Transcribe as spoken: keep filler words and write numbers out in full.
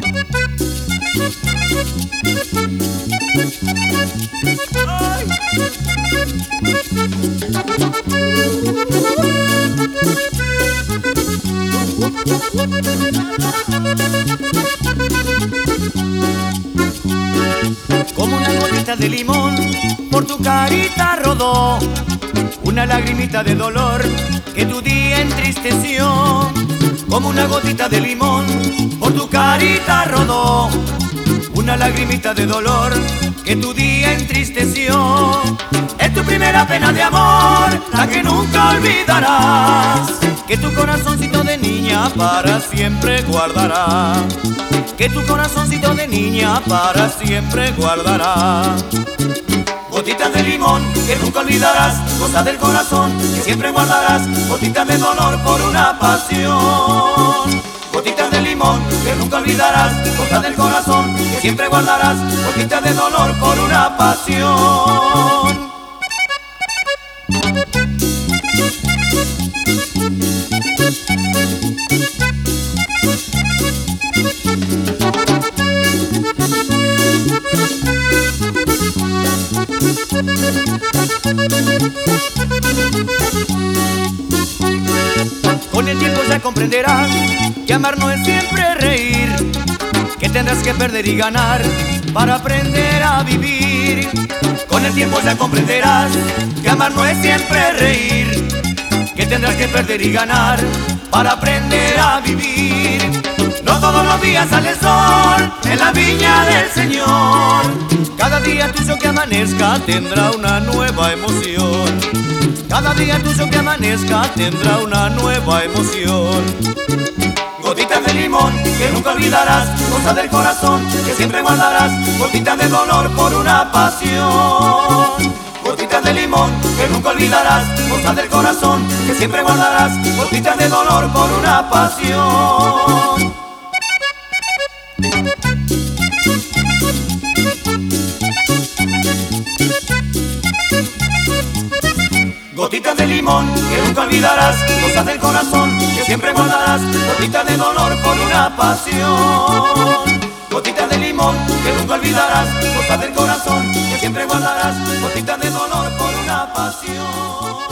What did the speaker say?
Ay. Como una gotita de limón por tu carita rodó, una lagrimita de dolor que tu día entristeció. Como una gotita de limón por tu carita rodó, una lagrimita de dolor que tu día entristeció. Es tu primera pena de amor, la que nunca olvidarás, que tu corazoncito de niña para siempre guardará, que tu corazoncito de niña para siempre guardará. Gotitas de limón que nunca olvidarás, cosas del corazón que siempre guardarás, gotitas de dolor por una pasión. Gotitas de limón que nunca olvidarás, cosas del corazón que siempre guardarás, gotitas de dolor por una pasión. Con el tiempo ya comprenderás que amar no es siempre reír, que tendrás que perder y ganar para aprender a vivir. Con el tiempo ya comprenderás que amar no es siempre reír, que tendrás que perder y ganar para aprender a vivir. No todos los días sale el sol en la viña del Señor, cada día tuyo que amanezca tendrá una nueva emoción, cada día tuyo que amanezca tendrá una nueva emoción. Gotitas de limón que nunca olvidarás, cosas del corazón que siempre guardarás, gotitas de dolor por una pasión. Gotitas de limón que nunca olvidarás, cosas del corazón que siempre guardarás, gotitas de dolor por una pasión. Gotitas de limón que nunca olvidarás, cosas del corazón que siempre guardarás, gotitas de dolor por una pasión. Gotitas de limón que nunca olvidarás, cosas del corazón que siempre guardarás, gotitas de dolor por una pasión.